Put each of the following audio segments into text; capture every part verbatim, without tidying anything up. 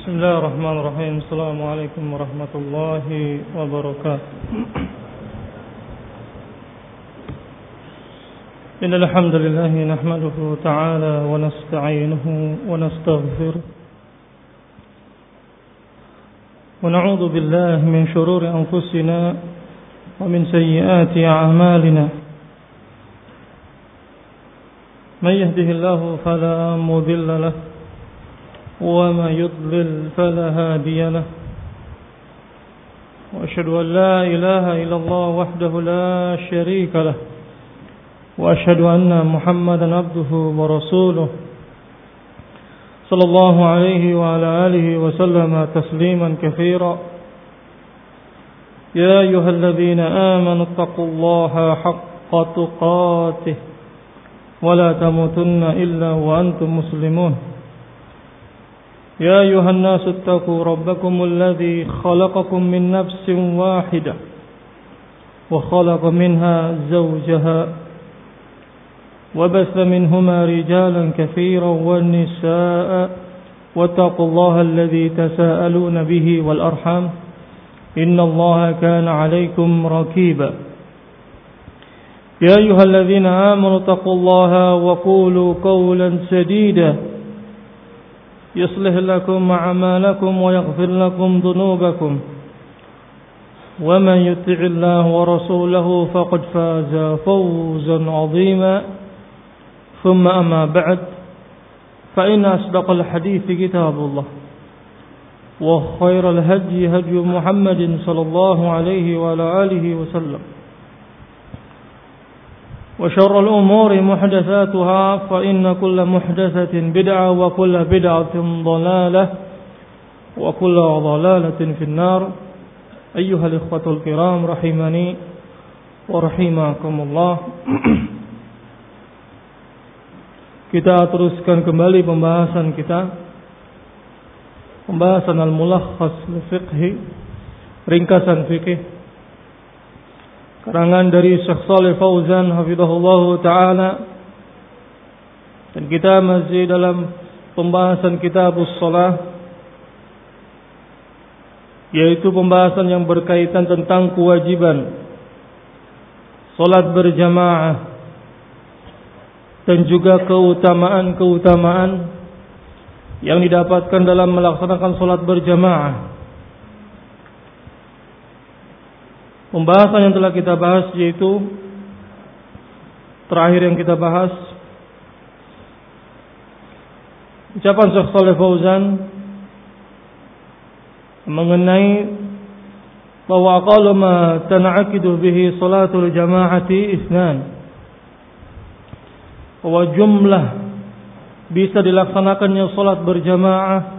Bismillahirrahmanirrahim. Assalamualaikum warahmatullahi wabarakatuh. Innal hamdalillah nahmaduhu ta'ala wa nasta'inuhu wa nastaghfiruh. Wa na'udzu billahi min shururi anfusina wa min sayyiati a'malina. May yahdihillahu fala mudilla lahu وما يضلل فلا هادي له وأشهد أن لا إله إلا الله وحده لا شريك له وأشهد أن محمدا عبده ورسوله صلى الله عليه وعلى آله وسلم تسليما كثيرا يا أيها الذين آمنوا اتقوا الله حق تقاته ولا تموتن إلا وأنتم مسلمون يا أيها الناس اتقوا ربكم الذي خلقكم من نفس واحدة وخلق منها زوجها وبث منهما رجالا كثيرا والنساء واتقوا الله الذي تساءلون به والأرحام إن الله كان عليكم رقيبا يا أيها الذين آمنوا اتقوا الله وقولوا قولا سديدا يصلح لكم أعمالكم ويغفر لكم ذنوبكم ومن يطع الله ورسوله فقد فاز فوزا عظيما ثم أما بعد فإن أصدق الحديث كتاب الله وخير الهدي هدي محمد صلى الله عليه وعلى آله وسلم وشر الأمور محدثاتها فإن كل محدثة بدعة وكل بدعة ضلالة وكل ضلالة في النار أيها الإخوة الكرام رحمني ورحمكم الله. Kita teruskan kembali pembahasan kita, pembahasan al-mulakhas al-fiqhi, ringkasan fikih karangan dari Syekh Shalih Fauzan hafizahullah ta'ala. Dan kita masih dalam pembahasan kitabus shalah, yaitu pembahasan yang berkaitan tentang kewajiban salat berjamaah dan juga keutamaan-keutamaan yang didapatkan dalam melaksanakan salat berjamaah. Pembahasan yang telah kita bahas yaitu terakhir yang kita bahas ucapan Syekh Shalih Fauzan mengenai bahwa aqallu ma tan'aqidu bihi salatul jama'ati itsnan, bahwa jumlah bisa dilaksanakannya salat berjamaah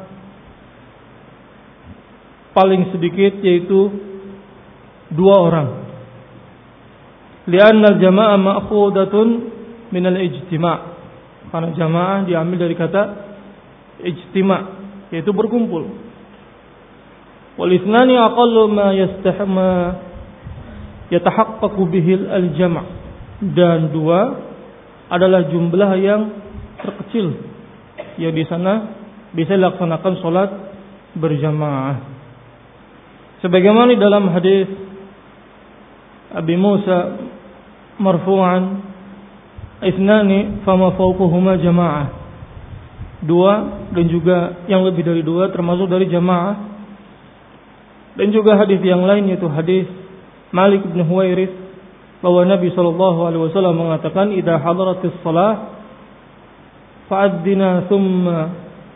paling sedikit yaitu dua orang. Lianna al-jamaah ma'khudatun min al-ijtima'. Karena jamaah diambil dari kata ijtima', yaitu berkumpul. Wal ithnani aqallu ma yastahma yatahaqqaqu bihi al-jama'. Dan dua adalah jumlah yang terkecil yang di sana bisa dilaksanakan salat berjamaah. Sebagaimana dalam hadis Abi Musa marfu'an, ithnani fama fawquhuma jamaah. Dua dan juga yang lebih dari dua termasuk dari jamaah. Dan juga hadis yang lain yaitu hadis Malik bin Huwairits bahwa Nabi sallallahu alaihi wasallam mengatakan idza hadaratis shalah fa'adzina thumma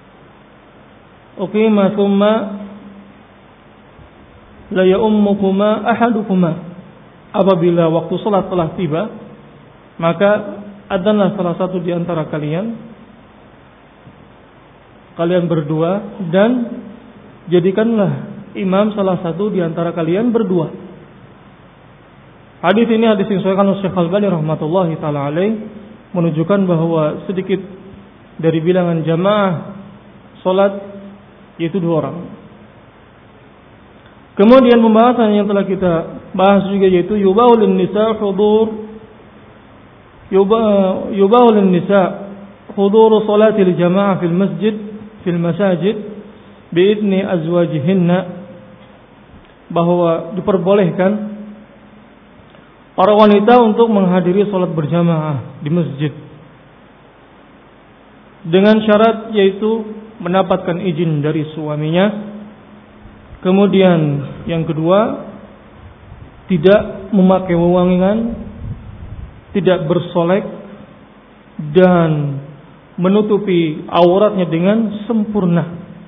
uqima thumma la ya'ummukuma ahadukuma. Apabila waktu salat telah tiba, maka adzanlah salah satu di antara kalian, kalian berdua, dan jadikanlah imam salah satu di antara kalian berdua. Hadis ini hadis yang disahihkan oleh Syekh Al-Albani rahmatullahi taala alaih, menunjukkan bahwa sedikit dari bilangan jamaah salat yaitu dua orang. Kemudian pembahasan yang telah kita bahas juga yaitu yubahul nisa hudur yubahul nisa hudur salatil jamaah fil masjid fil masajid bi'idni azwajihinna, bahwa diperbolehkan para wanita untuk menghadiri sholat berjamaah di masjid dengan syarat yaitu mendapatkan izin dari suaminya. Kemudian yang kedua, tidak memakai wewangian, tidak bersolek, dan menutupi auratnya dengan sempurna,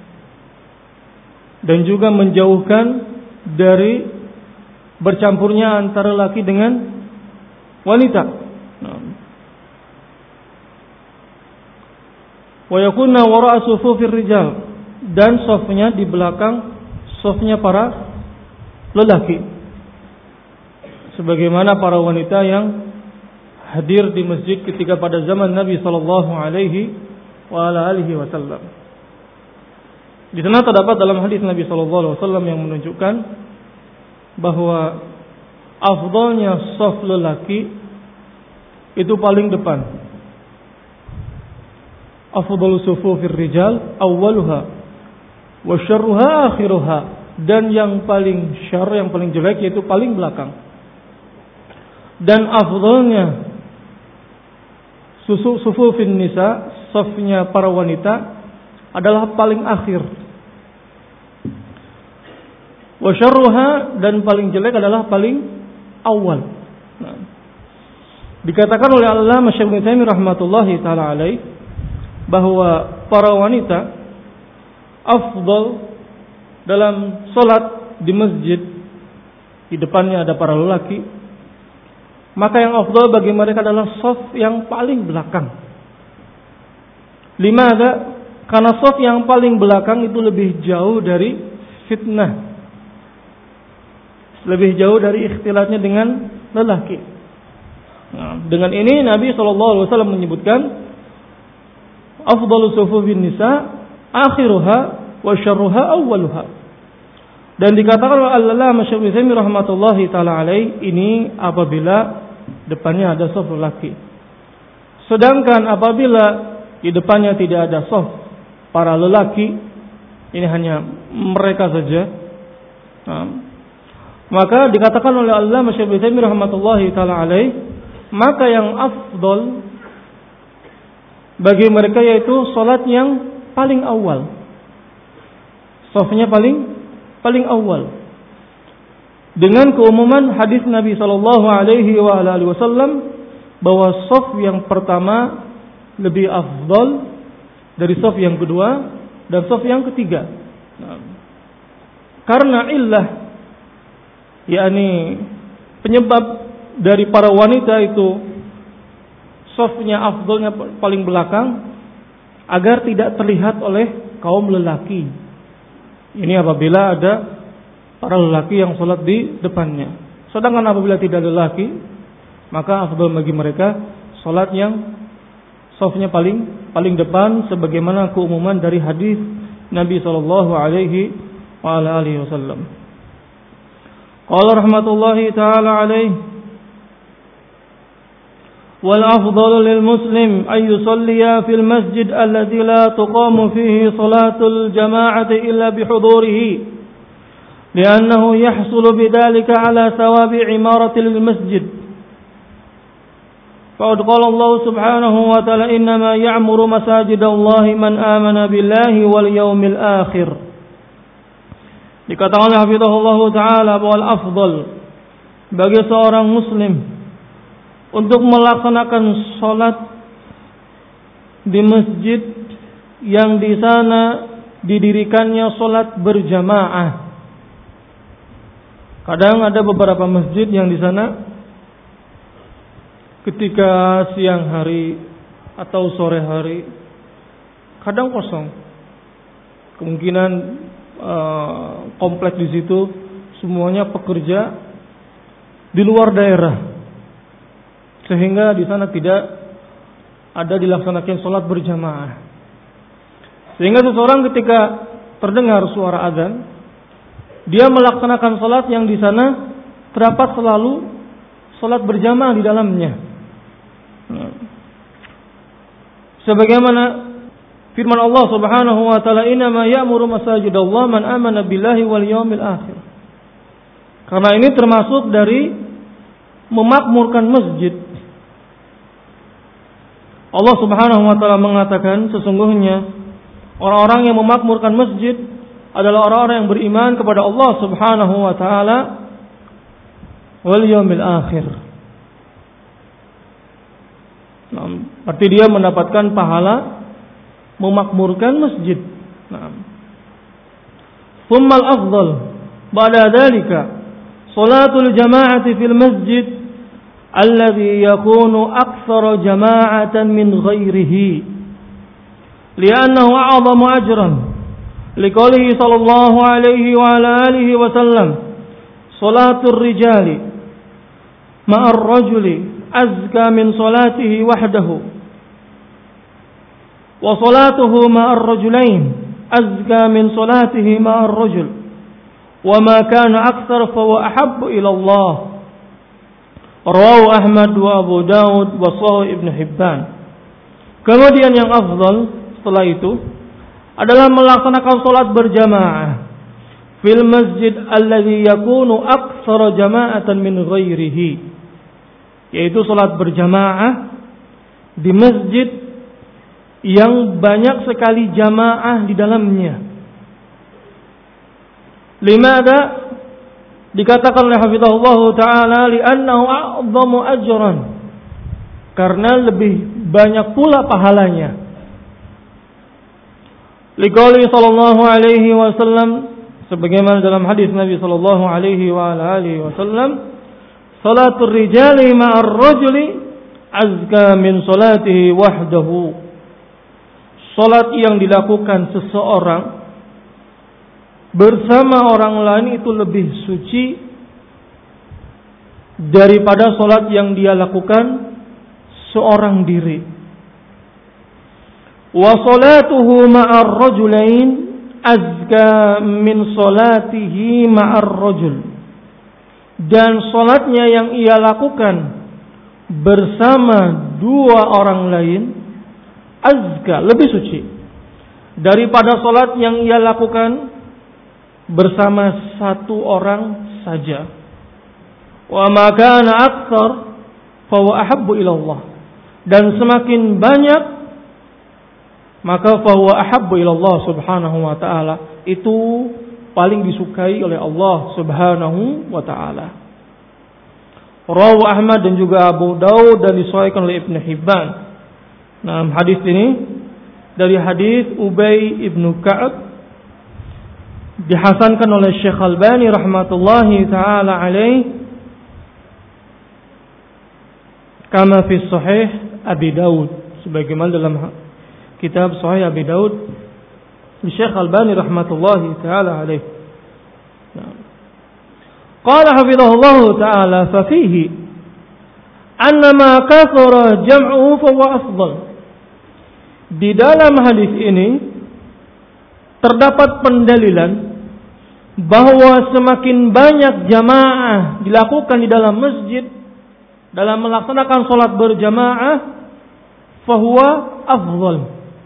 dan juga menjauhkan dari bercampurnya antara laki dengan wanita. Wa yakunna wara'a sufufir rijal, dan safnya di belakang safnya para lelaki, sebagaimana para wanita yang hadir di masjid ketika pada zaman Nabi sallallahu alaihi wa ala alihi wasallam. Di sana terdapat dalam hadis Nabi sallallahu alaihi wasallam yang menunjukkan bahwa afdalnya shaf lelaki itu paling depan. Afdalu sufufir rijal awwaluha wa syarruha akhiruha, dan yang paling syarr, yang paling jelek yaitu paling belakang. Dan afdalnya susu sufufin nisa, safnya para wanita, adalah paling akhir. Wa syarruha, dan paling jelek adalah paling awal. Nah, dikatakan oleh Allamah Syekh Ibnu Taimiyah rahmatullahi taala alaih bahwa para wanita afdal dalam salat di masjid, di depannya ada para lelaki, maka yang afdal bagi mereka adalah shaf yang paling belakang. Limadha? Karena shaf yang paling belakang itu lebih jauh dari fitnah, lebih jauh dari ikhtilatnya dengan lelaki. Nah, dengan ini Nabi shallallahu alaihi wasallam menyebutkan afdalu sufufin nisa akhiruha wa syarruha awwaluha. Dan dikatakan oleh Al-Allamah Syekh Ibnu Taimiyah rahmatullahi taala alaih, ini apabila depannya ada shaf lelaki. Sedangkan apabila di depannya tidak ada shaf para lelaki, ini hanya mereka saja, nah, maka dikatakan oleh Al-Allamah Syekh Ibnu Taimiyah rahmatullahi taala alaih, maka yang afdal bagi mereka yaitu salat yang paling awal, shafnya paling paling awal, dengan keumuman hadis Nabi sallallahu alaihi wa alihi wasallam bahwa shaf yang pertama lebih afdal dari shaf yang kedua dan shaf yang ketiga. Nah, karena illah, yakni penyebab dari para wanita itu shafnya afdalnya paling belakang, agar tidak terlihat oleh kaum lelaki. Ini apabila ada para lelaki yang sholat di depannya. Sedangkan apabila tidak ada lelaki, maka afdal bagi mereka sholat yang shafnya paling paling depan, sebagaimana keumuman dari hadis Nabi sallallahu alaihi wa alihi wasallam. Qala rahmatullahi taala alaihi, wal afdalu lil muslim an yusalliya fil masjid alladhi la tuqamu fihi salatul jama'ati illa bihudurihi, li'annahu yahsulu bidzalika ala thawabi imarati lil masjid. Faqad qala Allah subhanahu wa ta'ala, innama ya'muru masajidallahi man amana billahi wal yawmil akhir. Dikatakan oleh hafizahullah ta'ala bahwa al-afdal bagi seorang muslim untuk melaksanakan sholat di masjid yang di sana didirikannya sholat berjamaah. Kadang ada beberapa masjid yang di sana ketika siang hari atau sore hari kadang kosong. Kemungkinan uh, komplek di situ semuanya pekerja di luar daerah, sehingga di sana tidak ada dilaksanakan sholat berjamaah. Sehingga seseorang ketika terdengar suara azan, dia melaksanakan sholat yang di sana terdapat selalu sholat berjamaah di dalamnya. Sebagaimana firman Allah Subhanahu wa taala, "Innama ya'muru masajidallah man amana billahi wal yawmil akhir." Karena ini termasuk dari memakmurkan masjid. Allah Subhanahu wa taala mengatakan sesungguhnya orang-orang yang memakmurkan masjid adalah orang-orang yang beriman kepada Allah Subhanahu wa taala wal yaumil akhir. Nah, berarti dia mendapatkan pahala memakmurkan masjid. Nah. Thumma al-afdal ba'da dhalika salatul jama'ati fil masjid alladhi yakunu aktsara jama'atan min ghairihi li'annahu a'zamu ajran liqaulihi sallallahu alaihi wa ala alihi wa sallam salatul rijali ma'ar rajuli azka min salatihi wahdahu wa salatuhu ma'ar rajulain azka min salatihi ma'ar rajul wa ma kana aktsar fa huwa ahabbu ila Allah. Rawahu Ahmad wa Abu Daud wa Sahih Ibn Hibban. Kemudian yang afdal setelah itu adalah melaksanakan salat berjamaah fil masjid alladhi yakunu aktsara jama'atan min ghairihi, yaitu salat berjamaah di masjid yang banyak sekali jamaah di dalamnya. Limada dikatakan oleh hafizahullah ta'ala li'annahu a'zamu ajran, karena lebih banyak pula pahalanya. Liqauli sallallahu alaihi wasallam, sebagaimana dalam hadis Nabi sallallahu alaihi wa alihi wasallam, salatul rijali ma'ar rajuli azka min salatihi wahdahu. Salat yang dilakukan seseorang bersama orang lain itu lebih suci daripada salat yang dia lakukan seorang diri. Wa salatuhu ma'ar rajulain azka min salatihi ma'ar rajul. Dan salatnya yang ia lakukan bersama dua orang lain azka, lebih suci daripada salat yang ia lakukan bersama satu orang saja. Wa ma kana aktsar fa huwa ahabbu ila Allah. Dan semakin banyak maka fa huwa ahabbu ila Allah Subhanahu wa taala, itu paling disukai oleh Allah Subhanahu wa taala. Rawahu Ahmad dan juga Abu Daud dan disahihkan oleh Ibn Hibban. Nah, hadis ini dari hadis Ubay ibnu Ka'ab, dihasankan oleh Syekh Albani rahmatullahi taala alaih, kama fi sahih Abi Daud, sebagaimana dalam kitab Sahih Abi Daud Syekh Albani rahmatullahi taala alaih. Qala hafizahullah taala fa fihi anna ma kathara jam'uhu fa huwa afdal. Di dalam hadis ini terdapat pendalilan bahwa semakin banyak jamaah dilakukan di dalam masjid dalam melaksanakan salat berjamaah fahuwa afdal.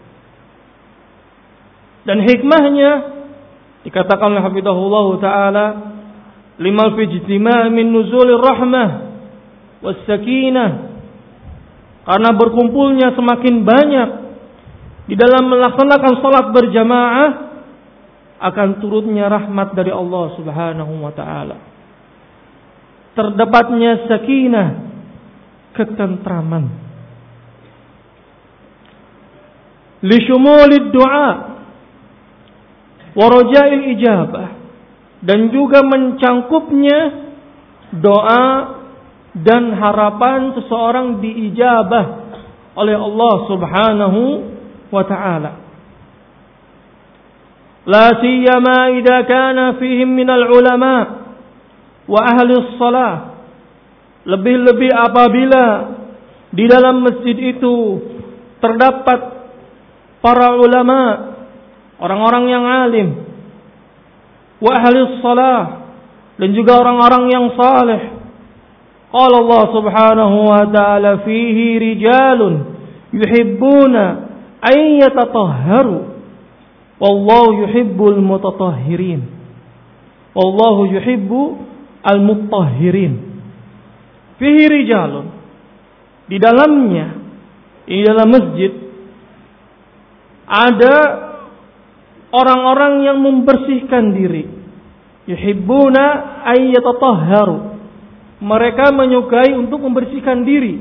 Dan hikmahnya dikatakan oleh hafizahullah taala lima fi ijtima' min nuzulir rahmah was sakinah, karena berkumpulnya semakin banyak di dalam melaksanakan salat berjamaah akan turunnya rahmat dari Allah Subhanahu wa taala. Terdapatnya sakinah, ketentraman. Li syumulid du'a wa raja'il ijabah, dan juga mencangkupnya doa dan harapan seseorang diijabah oleh Allah Subhanahu wa ta'ala. La siyama idza kana fihim minal ulama wa ahli shalah, lebih-lebih apabila di dalam masjid itu terdapat para ulama, orang-orang yang alim, wa ahli shalah, dan juga orang-orang yang saleh. Qala Allah Subhanahu wa ta'ala fihi rijalun yuhibbuna ay yatatahharu wallahu yuhibbul mutatahhirin. Wallahu yuhibbu al-mutahhirin. Fihi rijalun, di dalamnya, di dalam masjid ada orang-orang yang membersihkan diri. Yuhibbuna ay yatatahharu, mereka menyukai untuk membersihkan diri.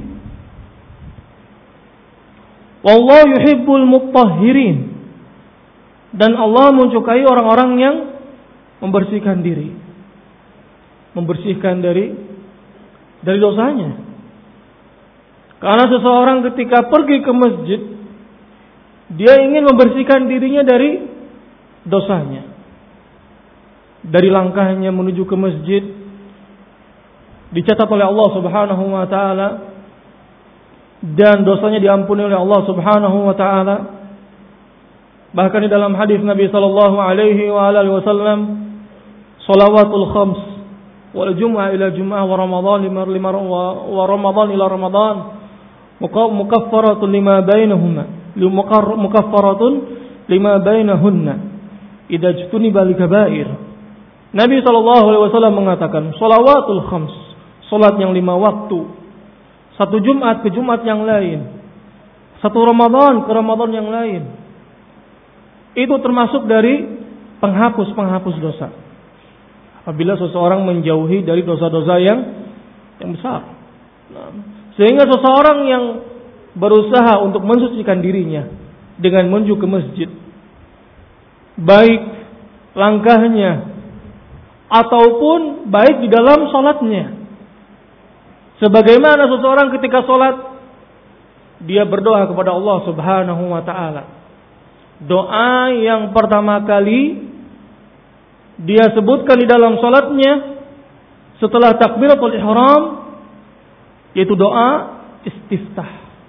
Wallahu yuhibbul mutahhirin, dan Allah menyukai orang-orang yang membersihkan diri, membersihkan dari dari dosanya. Karena seseorang ketika pergi ke masjid, dia ingin membersihkan dirinya dari dosanya, dari langkahnya menuju ke masjid dicatat oleh Allah Subhanahu wa taala, dan dosanya diampuni oleh Allah Subhanahu wa taala. Bahkan di dalam hadis Nabi sallallahu alaihi wa alihi wasallam, shalawatul khams wal jum'ah ila jum'ah wa ramadan lima wa ramadan ila ramadan mukaffaratun lima bainahuma mukaffaratun lima bainahunna idza jtuniba al-kaba'ir. Nabi sallallahu alaihi wasallam mengatakan, shalawatul khams, salat yang lima waktu, satu Jumat ke Jumat yang lain, satu Ramadan ke Ramadan yang lain, itu termasuk dari penghapus-penghapus dosa. Apabila seseorang menjauhi dari dosa-dosa yang yang besar. Nah, sehingga seseorang yang berusaha untuk mensucikan dirinya dengan menuju ke masjid, baik langkahnya ataupun baik di dalam salatnya. Sebagaimana seseorang ketika salat, dia berdoa kepada Allah Subhanahu wa taala. Doa yang pertama kali dia sebutkan di dalam salatnya setelah takbiratul ihram, yaitu doa istiftah.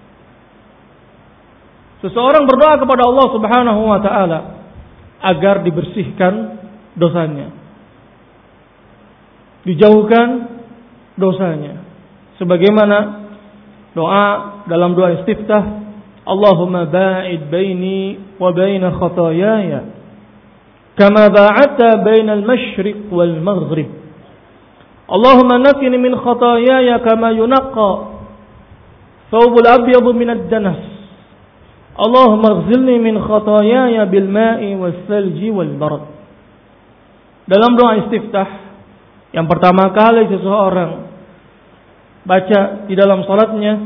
Seseorang berdoa kepada Allah Subhanahu wa taala agar dibersihkan dosanya, dijauhkan dosanya. Sebagaimana doa dalam doa istiftah, Allahumma ba'id baini wa baina khataayaya kama ba'adta bainal masyriq wal maghrib. Allahumma naqqini min khataayaya kama yunaqqa thawbul abyad min ad-danas. Allahumma ighsilni min khataayaya bil ma'i was salji wal barad. Dalam doa istiftah yang pertama kali seseorang baca di dalam salatnya,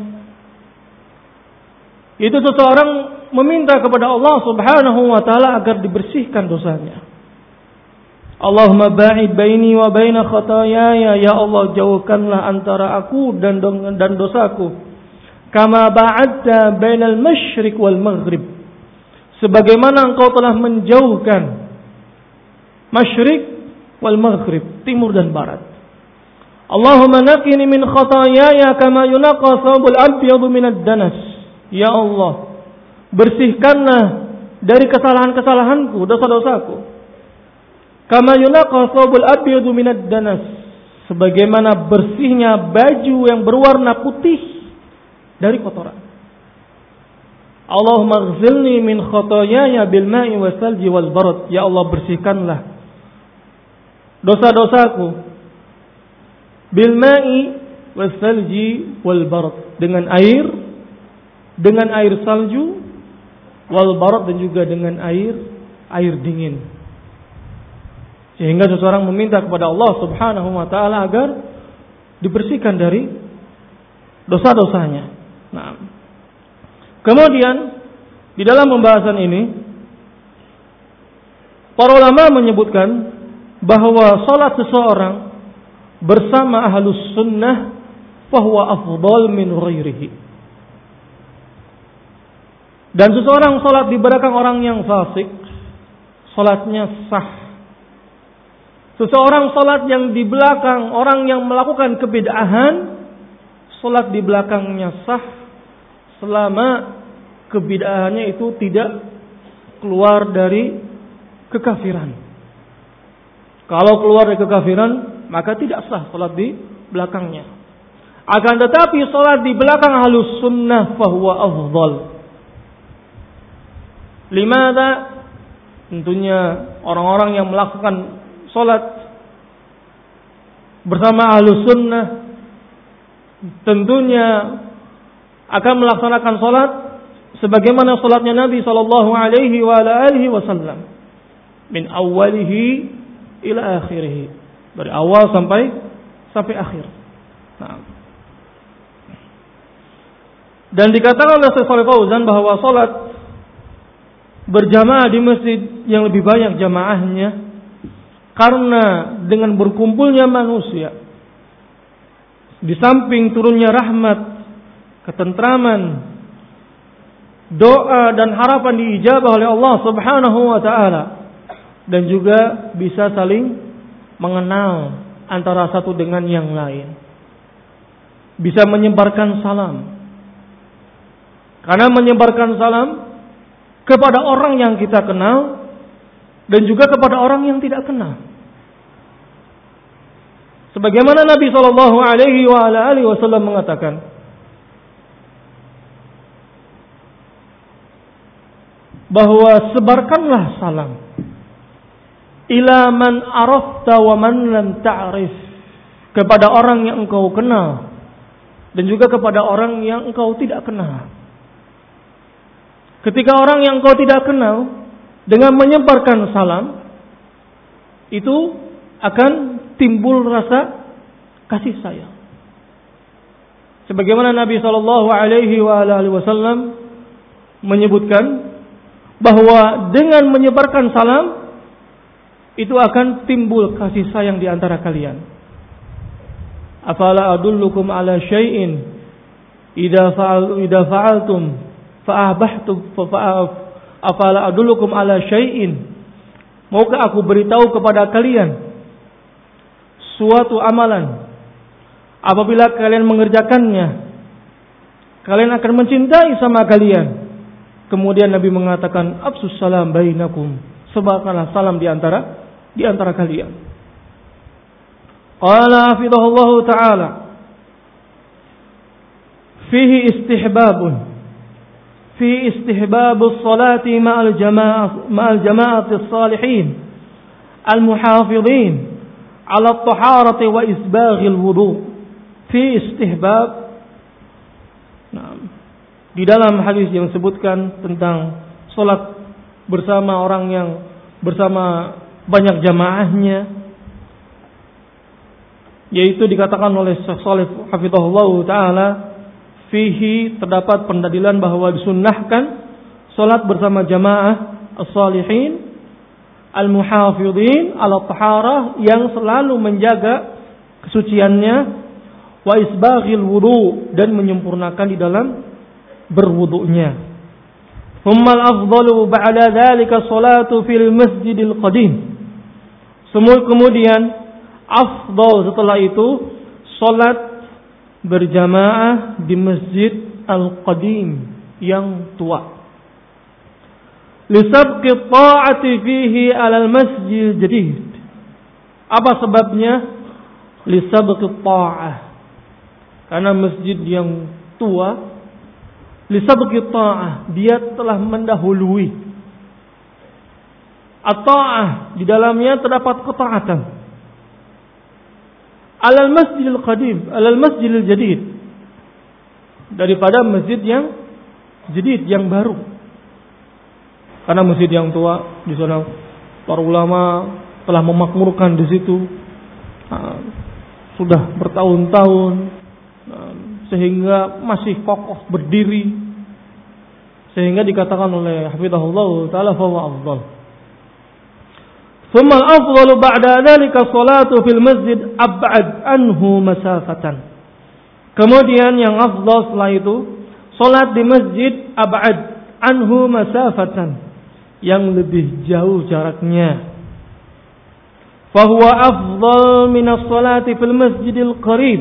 itu seseorang meminta kepada Allah Subhanahu wa taala agar dibersihkan dosanya. Allahumma ba'id baini wa baina khataayaya, ya Allah jauhkanlah antara aku dan dan dosaku. Kama ba'adta bainal masyriq wal maghrib, sebagaimana engkau telah menjauhkan masyriq wal maghrib, timur dan barat. Allahumma naqqini min khataayaya kama yunaqqa thawbul abyad min ad-danas. Ya Allah, bersihkanlah dari kesalahan-kesalahanku, dosa-dosaku. Kama yunaqqa thawbul abyad min ad-danas, sebagaimana bersihnya baju yang berwarna putih dari kotoran. Allahumma ighsilni min khataayaya bil ma'i was salji wal barad. Ya Allah, bersihkanlah dosa-dosaku bil ma'i was salji wal barad, dengan air, dengan air salju, wal barad, dan juga dengan air air dingin. Sehingga seseorang meminta kepada Allah Subhanahu wa taala agar dibersihkan dari dosa-dosanya. Nah, kemudian di dalam pembahasan ini para ulama menyebutkan bahwa salat seseorang bersama ahlus sunnah fahuwa afdal min ghairihi. Dan seseorang salat di belakang orang yang fasik, salatnya sah. Seseorang salat yang di belakang orang yang melakukan kebid'ahan, salat di belakangnya sah selama kebid'ahannya itu tidak keluar dari kekafiran. Kalau keluar dari kekafiran, maka tidak sah salat di belakangnya. Akan tetapi salat di belakang ahlus sunnah fahuwa afdal. Limada? Tentunya orang-orang yang melakukan salat bersama Ahlus Sunnah tentunya akan melaksanakan salat sebagaimana salatnya Nabi sallallahu alaihi wa alihi wasallam, min awwalihi ila akhirih, dari awal sampai sampai akhir. Nah. Dan dikatakan oleh Syekh Shalih Fauzan bahwa salat berjamaah di masjid yang lebih banyak jamaahnya karena dengan berkumpulnya manusia, di samping turunnya rahmat, ketentraman, doa dan harapan diijabah oleh Allah Subhanahu wa taala, dan juga bisa saling mengenal antara satu dengan yang lain, bisa menyebarkan salam. Karena menyebarkan salam kepada orang yang kita kenal dan juga kepada orang yang tidak kenal. Sebagaimana Nabi sallallahu alaihi wa alihi wasallam mengatakan, bahwa sebarkanlah salam ila man arafta wa man lam ta'rif, kepada orang yang engkau kenal dan juga kepada orang yang engkau tidak kenal. Ketika orang yang engkau tidak kenal dengan menyebarkan salam, itu akan timbul rasa kasih sayang. Sebagaimana Nabi sallallahu alaihi wasallam menyebutkan bahwa dengan menyebarkan salam itu akan timbul kasih sayang di antara kalian. Afala adullukum ala syai'in idza fa'al idza fa'altum fa'ahbahtum afala adullukum ala syai'in, maukah aku beritahu kepada kalian suatu amalan, apabila kalian mengerjakannya kalian akan mencintai sama kalian. Kemudian Nabi mengatakan, afsus salam bainakum, sebarkanlah salam di antara di antara kalian. Qala hafidhahullahu ta'ala, fihi istihbabun fi istihbabus salati ma'al jama'ah ma'al jama'atis salihin al-muhafidhin 'ala at-taharati wa isbaghil wudu'. Fi istihbab, nah, di dalam hadis yang sebutkan tentang salat bersama orang yang bersama banyak jamaahnya, yaitu dikatakan oleh Syekh Shalih hafizahullahu taala, fihi, terdapat pendalilan bahwa disunnahkan salat bersama jamaah as-salihin al-muhafidhin ala taharah, yang selalu menjaga kesuciannya, wa isbaghil wudu, dan menyempurnakan di dalam berwudunya. Thummal afdalu ba'da dzalika salatu fil masjidil qadim. Semua kemudian afdal setelah itu salat berjamaah di masjid al-qadim yang tua. Lisabqi ta'ati fihi 'ala al-masjid jadid. Apa sebabnya? Lisabqi ta'ah, karena masjid yang tua, lisabqi ta'ah, dia telah mendahului. At-ta'ah, di dalamnya terdapat ketaatan. Alal masjidil qadim, alal masjidil jadid, daripada masjid yang jadid, yang baru. Karena masjid yang tua, di sana para ulama telah memakmurkan di situ, nah, sudah bertahun-tahun, nah, sehingga masih kokoh berdiri, sehingga dikatakan oleh hafizahullah taala fa huwa afdal. Thumma al-afdalu ba'da dzalika salatu fil masjid ab'ad anhu masafatan. Kemudian yang afdal setelah itu salat di masjid ab'ad anhu masafatan, yang lebih jauh jaraknya. Fa huwa afdal min as-salati fil masjidil qarib.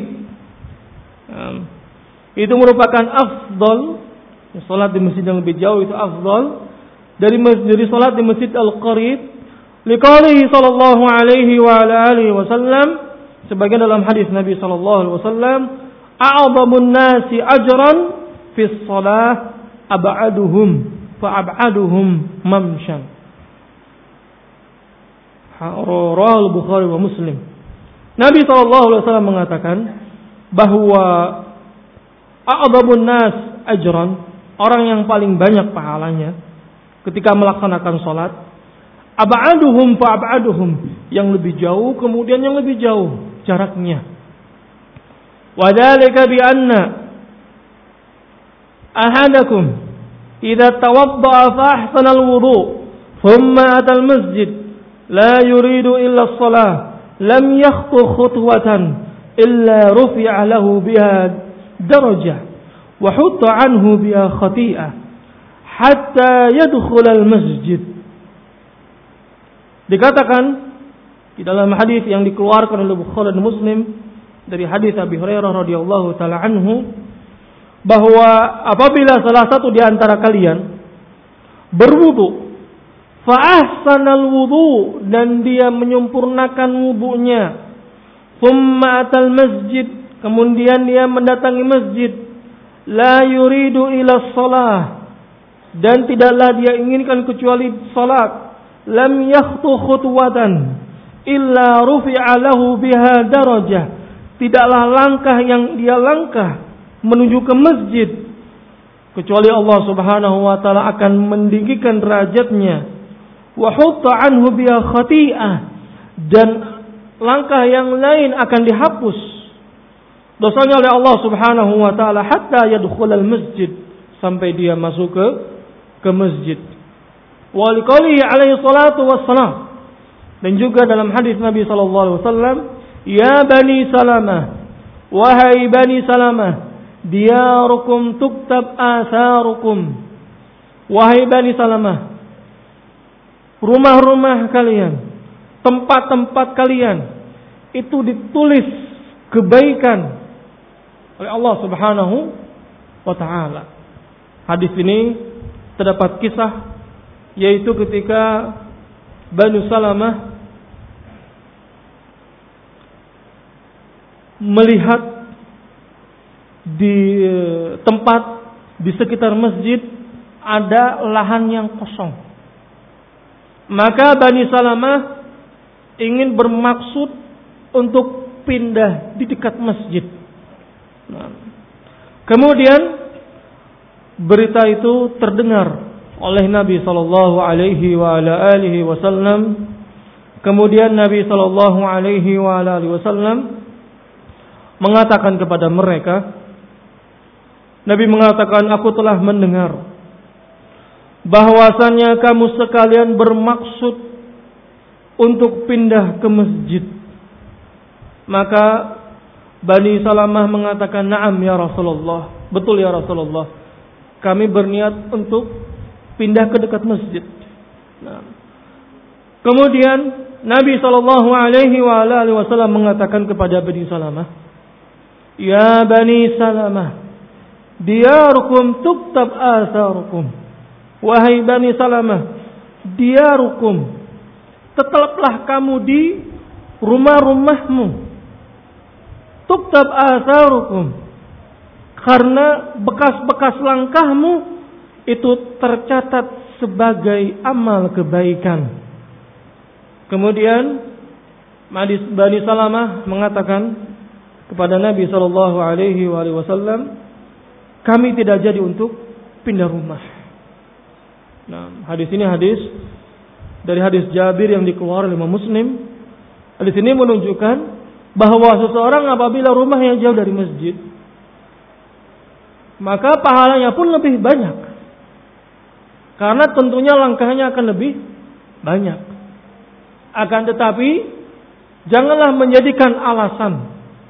Itu merupakan afdal, salat di masjid yang lebih jauh itu afdal dari dari salat di masjid al-qarib. Liqaulihi sallallahu alaihi wa ala alihi wasallam, sebagian dalam hadis Nabi sallallahu alaihi wasallam, a'zamun nasi ajran fi shalah ab'aduhum fa'ab'aduhum mamshan. Rawahul Bukhari wa Muslim. Nabi sallallahu alaihi wasallam mengatakan bahwa a'dhabun nas ajran, orang yang paling banyak pahalanya ketika melaksanakan salat, ab'aduhum fa'ab'aduhum, yang lebih jauh kemudian yang lebih jauh jaraknya. Wa dzalika bi anna ahadakum idza tawadda'a fa ahsana al-wudu' thumma ata al-masjid la yuridu illa as-salah lam yakhtu khutwatan illa rufi'a lahu biha darajah wa hutta anhu biha khati'ah hatta yadkhul al-masjid. Dikatakan di dalam hadis yang dikeluarkan oleh Bukhari dan Muslim dari hadis Abi Hurairah radhiyallahu taala anhu, bahwa apabila salah satu di antara kalian berwudu, fa ahsanal wudu, dan dia menyempurnakan wudunya, thumma atal masjid, kemudian dia mendatangi masjid, la yuridu ila shalah, dan tidaklah dia inginkan kecuali salat, lam yakhtu khutwatan illa rufi'a lahu biha darajah, tidaklah langkah yang dia langkah menuju ke masjid kecuali Allah Subhanahu wa taala akan meninggikan derajatnya, wa hutta anhu biha khati'ah, dan langkah yang lain akan dihapus dosanya oleh Allah Subhanahu wa taala hatta yadkhulal masjid, sampai dia masuk ke ke masjid. Wa liqaulihi alaihi salatu wassalam, dan juga dalam hadis Nabi sallallahu alaihi wasallam, ya bani Salamah, wahai bani Salamah, diyarukum tuktab atharukum, wahai bani Salamah, rumah-rumah kalian, tempat-tempat kalian itu ditulis kebaikan oleh Allah Subhanahu wa taala. Hadis ini terdapat kisah, yaitu ketika Banu Salamah melihat di tempat di sekitar masjid ada lahan yang kosong. Maka Bani Salamah ingin bermaksud untuk pindah di dekat masjid. Nah, kemudian berita itu terdengar oleh Nabi sallallahu alaihi wa ala alihi wasallam. Kemudian Nabi sallallahu alaihi wa ala alihi wasallam mengatakan kepada mereka, Nabi mengatakan, aku telah mendengar bahwasannya kamu sekalian bermaksud untuk pindah ke masjid. Maka Bani Salamah mengatakan, na'am ya Rasulullah, betul ya Rasulullah, kami berniat untuk pindah ke dekat masjid. Nah, kemudian Nabi sallallahu alaihi wa alihi wasallam mengatakan kepada Bani Salamah, ya Bani Salamah, diyarukum tuktab atharukum, wahai Bani Salamah, diyarukum, tetaplah kamu di rumah-rumahmu, tuktab atharukum, karena bekas-bekas langkahmu itu tercatat sebagai amal kebaikan. Kemudian Bani Salamah mengatakan kepada Nabi sallallahu alaihi wasallam, kami tidak jadi untuk pindah rumah. Nah, hadis ini hadis dari hadis Jabir yang dikeluarkan oleh Imam Muslim. Hadis ini menunjukkan bahwa seseorang apabila rumahnya jauh dari masjid, maka pahalanya pun lebih banyak. Karena tentunya langkahnya akan lebih banyak. Akan tetapi janganlah menjadikan alasan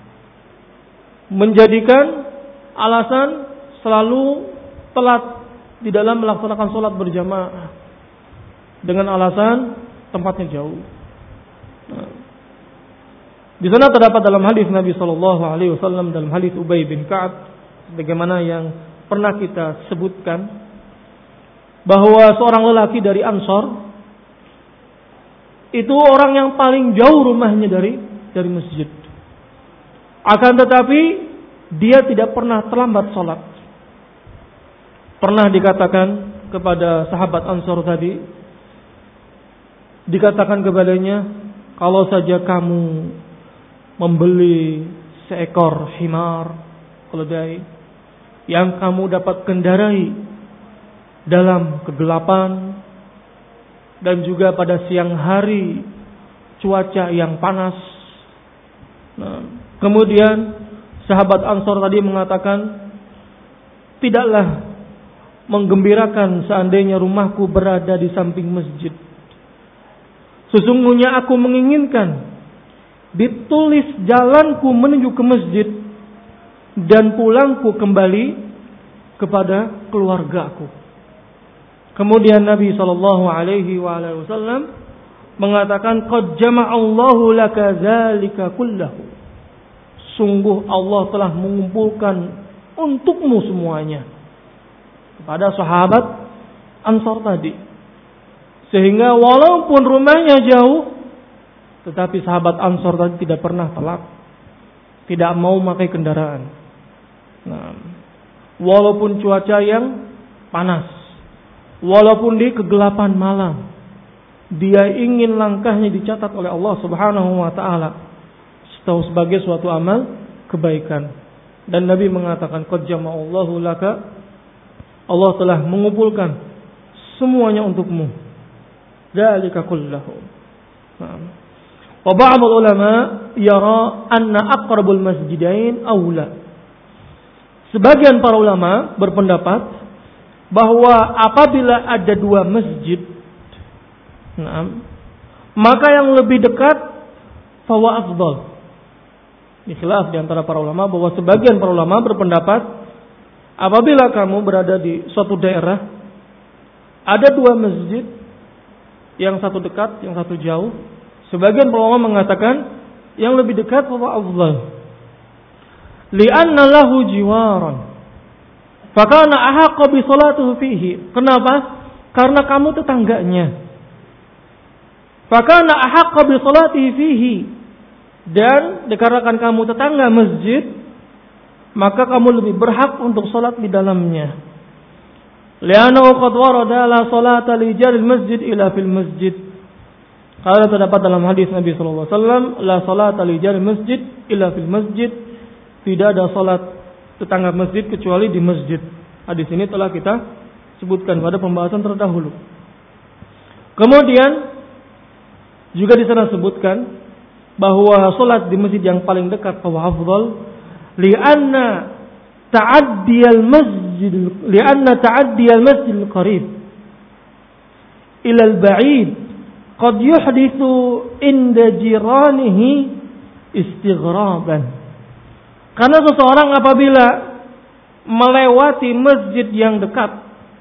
menjadikan alasan selalu telat di dalam melaksanakan sholat berjamaah dengan alasan tempatnya jauh. Nah, di sana terdapat dalam hadis Nabi Shallallahu Alaihi Wasallam, dalam hadis Ubay bin Ka'ab, bagaimana yang pernah kita sebutkan, bahwa seorang lelaki dari Ansor itu orang yang paling jauh rumahnya dari dari masjid. Akan tetapi dia tidak pernah terlambat sholat. Pernah dikatakan kepada sahabat Ansor tadi, dikatakan kepadanya, kalau saja kamu membeli seekor himar, keledai, yang kamu dapat kendarai dalam kegelapan dan juga pada siang hari cuaca yang panas. Nah, kemudian sahabat Ansor tadi mengatakan, tidaklah menggembirakan seandainya rumahku berada di samping masjid. Sesungguhnya aku menginginkan ditulis jalanku menuju ke masjid dan pulangku kembali kepada keluargaku. Kemudian Nabi sallallahu alaihi wasallam mengatakan, qad jama'allahu laka dzalika kullahu. Sungguh Allah telah mengumpulkan untukmu semuanya. Kepada sahabat Ansor tadi. Sehingga walaupun rumahnya jauh, tetapi sahabat Ansor tadi tidak pernah telat. Tidak mau memakai kendaraan. Nah, walaupun cuaca yang panas, walaupun di kegelapan malam, dia ingin langkahnya dicatat oleh Allah Subhanahu wa taala sebagai suatu amal kebaikan. Dan Nabi mengatakan, qad jama'allahu laka, Allah telah mengumpulkan semuanya untukmu. Dzalika kullahu. Wa ba'd ulama yara anna aqrabul masjidain aula. Sebagian para ulama berpendapat bahwa apabila ada dua masjid, nah, maka yang lebih dekat fawa afdal. Khilaf di antara para ulama, bahwa sebagian para ulama berpendapat apabila kamu berada di suatu daerah, ada dua masjid, yang satu dekat, yang satu jauh. Sebagian ulama mengatakan yang lebih dekat fawa afdal. Li'anna lahu jiwaran. Fakana ahaqqa bi salatihi fihi. Kenapa? Karena kamu tetangganya. Fakana ahaqqa bi salatihi fihi. Dan dikarenakan kamu tetangga masjid, maka kamu lebih berhak untuk salat di dalamnya. Li'annahu qad warada la salata li jaril masjid ila fil masjid. Karena terdapat dalam hadis Nabi sallallahu alaihi wasallam, la salata li jaril masjid ila fil masjid. Tidak ada salat tetangga masjid kecuali di masjid. Hadis ini telah kita sebutkan pada pembahasan terdahulu. Kemudian juga di sana sebutkan bahwa salat di masjid yang paling dekat fahuwa afdal, li'anna ta'addiyal masjid li'anna ta'addiyal masjidil qarib ila al-ba'id qad yuhdithu inda jiranihi istighraban. Karena seseorang apabila melewati masjid yang dekat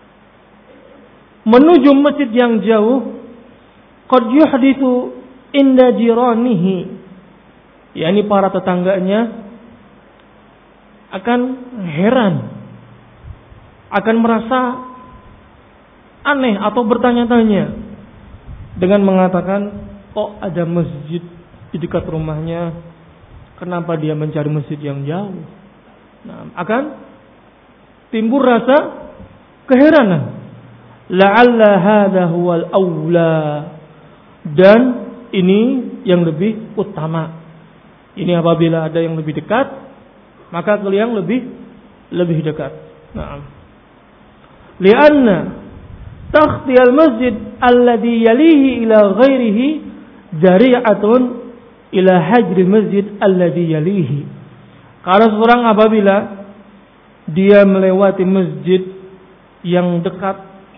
menuju masjid yang jauh, qad yuhdithu inda jiranihi, yakni para tetangganya akan heran, akan merasa aneh atau bertanya-tanya dengan mengatakan, kok ada masjid di dekat rumahnya, kenapa dia mencari masjid yang jauh? Nah, akan timbul rasa keheranan. La'alla hadha huwal awla. Dan ini yang lebih utama. Ini apabila ada yang lebih dekat, maka yang lebih lebih dekat. Nah, lianna takhtiyal masjid alladhi yalihi ila ghairihi jari'atun ila hajril masjid alladhi yalihi. Karena seorang apabila dia melewati masjid yang dekat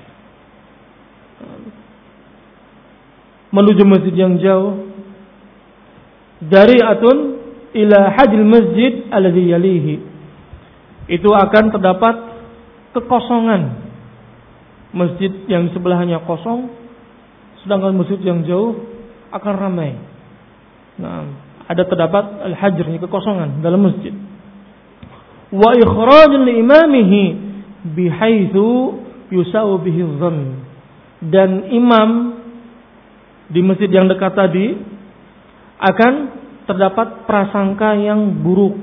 menuju masjid yang jauh, jari'atun ila hajril masjid alladhi yalihi, itu akan terdapat kekosongan. Masjid yang sebelahnya kosong, sedangkan masjid yang jauh akan ramai. Nah, ada terdapat al-hajr, kekosongan dalam masjid. Wa ikhrajun li imamihi bihaitsu yusawu bihi dhann. Dan imam di masjid yang dekat tadi akan terdapat prasangka yang buruk,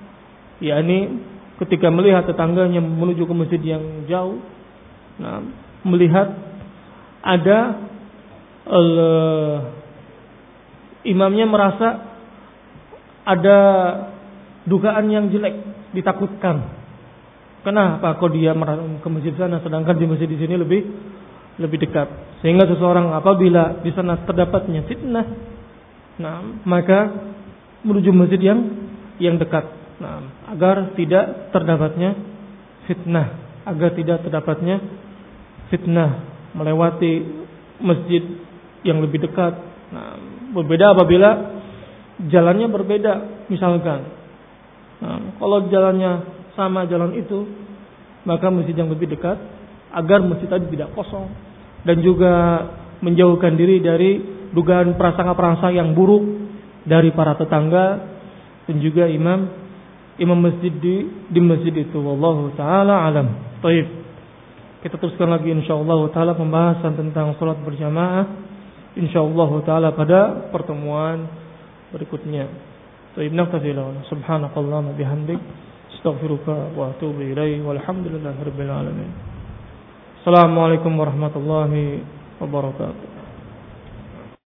yakni ketika melihat tetangganya menuju ke masjid yang jauh, nah, melihat ada uh, imamnya merasa ada dugaan yang jelek, ditakutkan. Kenapa kok dia ke masjid sana sedangkan di masjid di sini lebih lebih dekat? Sehingga seseorang apabila di sana terdapatnya fitnah, nah, maka menuju masjid yang yang dekat. Nah, agar tidak terdapatnya fitnah, agar tidak terdapatnya fitnah melewati masjid yang lebih dekat. Nah, berbeda apabila jalannya berbeda, misalkan. Nah, kalau jalannya sama jalan itu, maka masjid yang lebih dekat agar masjid tadi tidak kosong dan juga menjauhkan diri dari dugaan prasangka-prasangka yang buruk dari para tetangga dan juga imam imam masjid di di masjid itu. Wallahu taala alam. Baik. Kita teruskan lagi insyaallah taala pembahasan tentang salat berjamaah insyaallah taala pada pertemuan berikutnya. Baik, naktafilah. Subhanakallahumma bihamdik astaghfiruka wa atubu ilaik. Walhamdulillahirabbil alamin. Assalamualaikum warahmatullahi wabarakatuh.